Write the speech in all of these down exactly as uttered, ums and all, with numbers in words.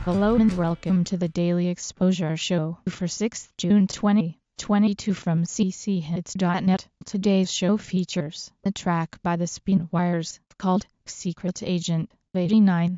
Hello and welcome to the Daily Exposure Show for sixth of June twenty twenty-two from c c hits dot net. Today's show features a track by the Spinwires called Secret Agent eighty-nine.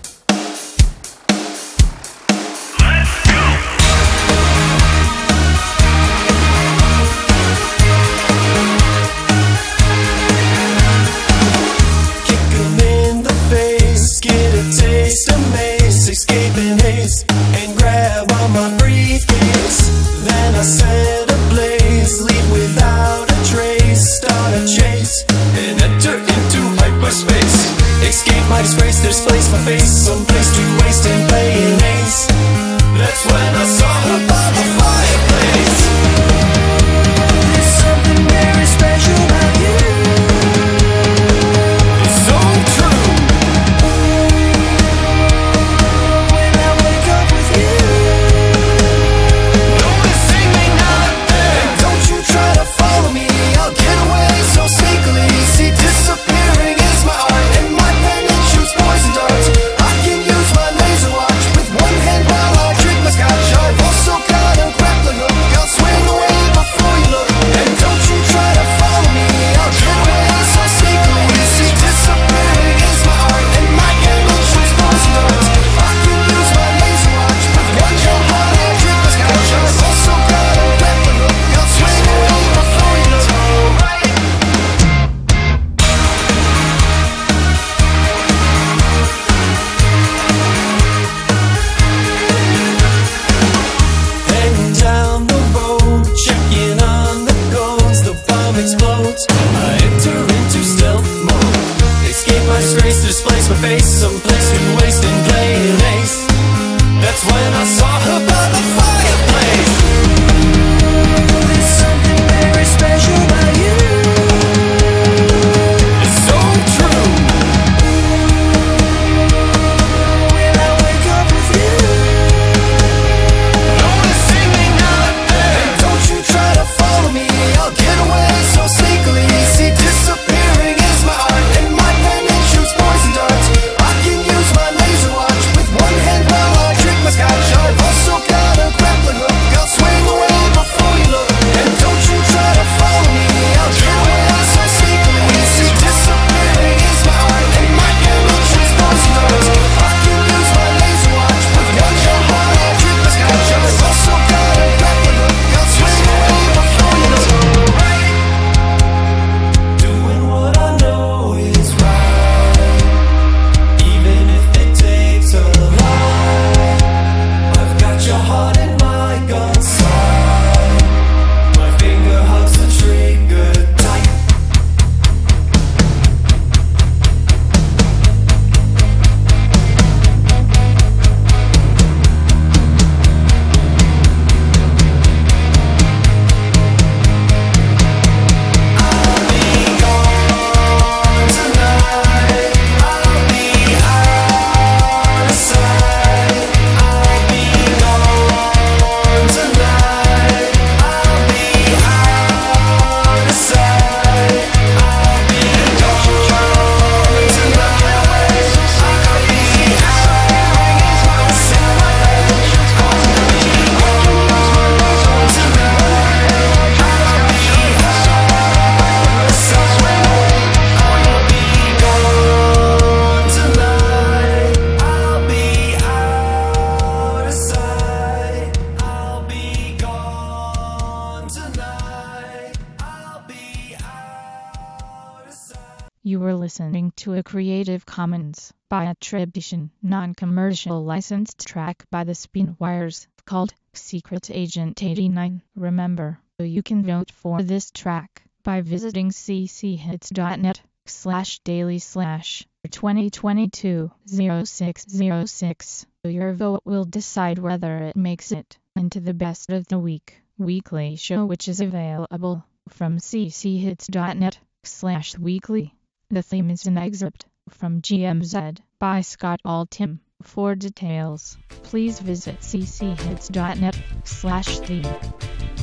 Escaping haze and grab on my briefcase. Then I set ablaze, leave without a trace. Start a chase and enter into hyperspace. Escape my disgrace, displace my face. Someplace to waste and play an ace. That's when I saw her by the fireplace. There's something very special about you. It's so true. Explodes. I enter into stealth mode. Escape my disgrace, displace my face. Someplace to waste and play an ace. That's when I saw her by the fireplace. There's something very special about you. It's so true. When I wake up with you, noticing me not there. And don't you try to follow me, I'll get away. So sneakily, see, disappearing is my art. And my pen it shoots poison darts. I can use my laser watch with one hand while I drink my scotch. I've also got a grappling hook. I'll swing away before you look. And don't you try to follow me, I'll get away so sneakily. See, disappearing is my art. And my pen it shoots poison darts. I can use my laser watch with one hand while I drink my scotch. I've also got a grappling hook. I'll swing away before you look. Doing what I know is right, even if it takes a lie. I've got your heart in my gun sight. My finger hugs the trigger tight. I'll be gone tonight. I'll be out of sight. I'll be gone tonight. I'll be out of sight. I'll be gone tonight. I'll be out of sight. You were listening to a Creative Commons by Attribution, non-commercial licensed track by the Spinwires called Secret Agent eighty-nine. Remember, you can vote for this track by visiting c c hits dot net slash daily slash twenty twenty-two oh six oh six. Your vote will decide whether it makes it into the Best of the Week weekly show, which is available from c c hits dot net slash weekly. The theme is an excerpt from G M Z by Scott Altham. For details, please visit c c hits dot net slash theme.